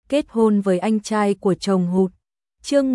kết hôn với anh trai của chồng hụt. Chương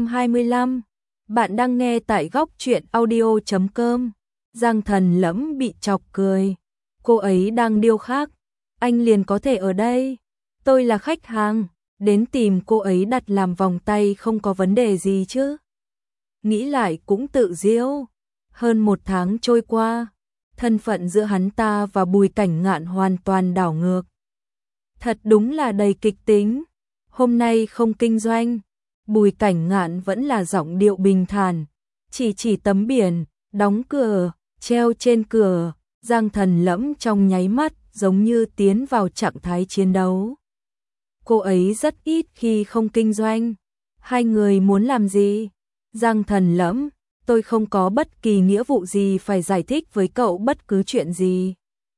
125. Bạn đang nghe tại góc truyện audio.com. Giang Thần Lẫm bị chọc cười. Cô ấy đang điêu khắc, anh liền có thể ở đây. Tôi là khách hàng, đến tìm cô ấy đặt làm vòng tay không có vấn đề gì chứ. Nghĩ lại cũng tự diễu. Hơn 1 tháng trôi qua, thân phận giữa hắn ta và Bùi Cảnh Ngạn hoàn toàn đảo ngược. Thật đúng là đầy kịch tính. Hôm nay không kinh doanh, Bùi Cảnh Ngạn vẫn là giọng điệu bình thản, chỉ tấm biển, đóng cửa, treo trên cửa. Giang Thần Lẫm trong nháy mắt giống như tiến vào trạng thái chiến đấu. Cô ấy rất ít khi không kinh doanh. Hai người muốn làm gì? Giang Thần Lẫm, tôi không có bất kỳ nghĩa vụ gì phải giải thích với cậu bất cứ chuyện gì.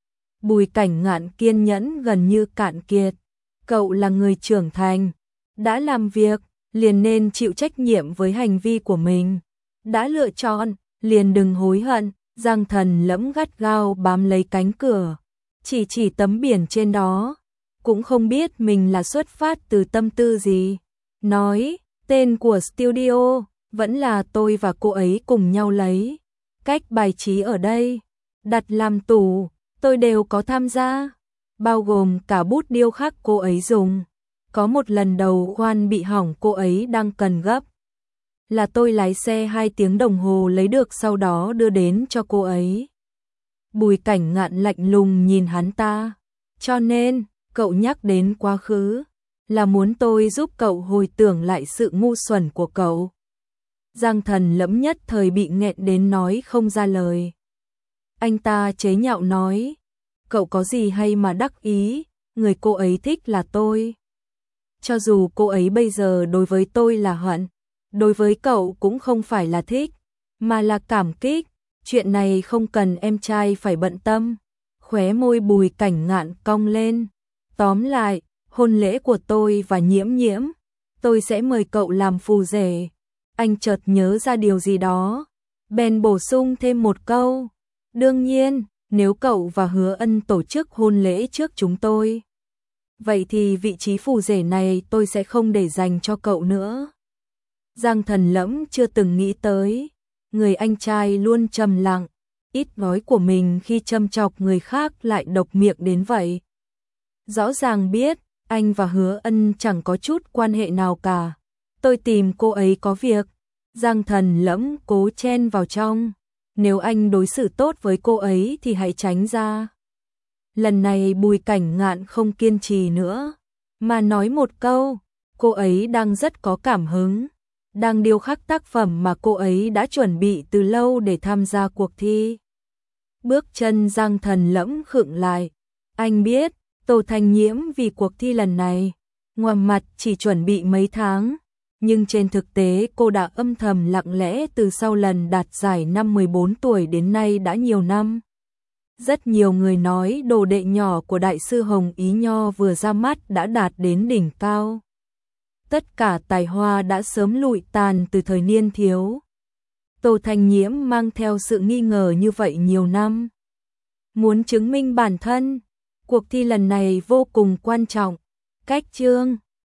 Bùi Cảnh Ngạn kiên nhẫn gần như cạn kiệt. Cậu là người trưởng thành, đã làm việc, liền nên chịu trách nhiệm với hành vi của mình. Đã lựa chọn, liền đừng hối hận. Giang Thần Lẫm gắt gao bám lấy cánh cửa, chỉ tấm biển trên đó, cũng không biết mình là xuất phát từ tâm tư gì. Nói, tên của studio, vẫn là tôi và cô ấy cùng nhau lấy. Cách bài trí ở đây, đặt làm tủ, tôi đều có tham gia, bao gồm cả bút điêu khắc cô ấy dùng. Có một lần đầu khoan bị hỏng cô ấy đang cần gấp, là tôi lái xe 2 tiếng đồng hồ lấy được, sau đó đưa đến cho cô ấy. Bùi Cảnh Ngạn lạnh lùng nhìn hắn ta. Cho nên, cậu nhắc đến quá khứ, là muốn tôi giúp cậu hồi tưởng lại sự ngu xuẩn của cậu. Giang Thần Lẫm nhất thời bị nghẹn đến nói không ra lời. Anh ta chế nhạo nói, cậu có gì hay mà đắc ý, người cô ấy thích là tôi. Cho dù cô ấy bây giờ đối với tôi là hận, đối với cậu cũng không phải là thích, mà là cảm kích. Chuyện này không cần em trai phải bận tâm. Khóe môi Bùi Cảnh Ngạn cong lên. Tóm lại, hôn lễ của tôi và Nhiễm Nhiễm, tôi sẽ mời cậu làm phù rể. Anh chợt nhớ ra điều gì đó, bèn bổ sung thêm một câu. Đương nhiên, nếu cậu và Hứa Ân tổ chức hôn lễ trước chúng tôi, vậy thì vị trí phù rể này tôi sẽ không để dành cho cậu nữa. Giang Thần Lẫm chưa từng nghĩ tới, người anh trai luôn trầm lặng, ít nói của mình khi châm chọc người khác lại độc miệng đến vậy. Rõ ràng biết, anh và Hứa Ân chẳng có chút quan hệ nào cả. Tôi tìm cô ấy có việc. Giang Thần Lẫm cố chen vào trong. Nếu anh đối xử tốt với cô ấy thì hãy tránh ra. Lần này Bùi Cảnh Ngạn không kiên trì nữa, mà nói một câu, cô ấy đang rất có cảm hứng, đang điêu khắc tác phẩm mà cô ấy đã chuẩn bị từ lâu để tham gia cuộc thi. Bước chân Giang Thần Lẫm khựng lại. Anh biết, Tô Thanh Nhiễm vì cuộc thi lần này, ngoài mặt chỉ chuẩn bị mấy tháng, nhưng trên thực tế cô đã âm thầm lặng lẽ từ sau lần đạt giải năm 14 tuổi đến nay đã nhiều năm. Rất nhiều người nói đồ đệ nhỏ của đại sư Hồng Ý Nho vừa ra mắt đã đạt đến đỉnh cao. Tất cả tài hoa đã sớm lụi tàn từ thời niên thiếu. Tô Thanh Nhiễm mang theo sự nghi ngờ như vậy nhiều năm. Muốn chứng minh bản thân, cuộc thi lần này vô cùng quan trọng. Cách chương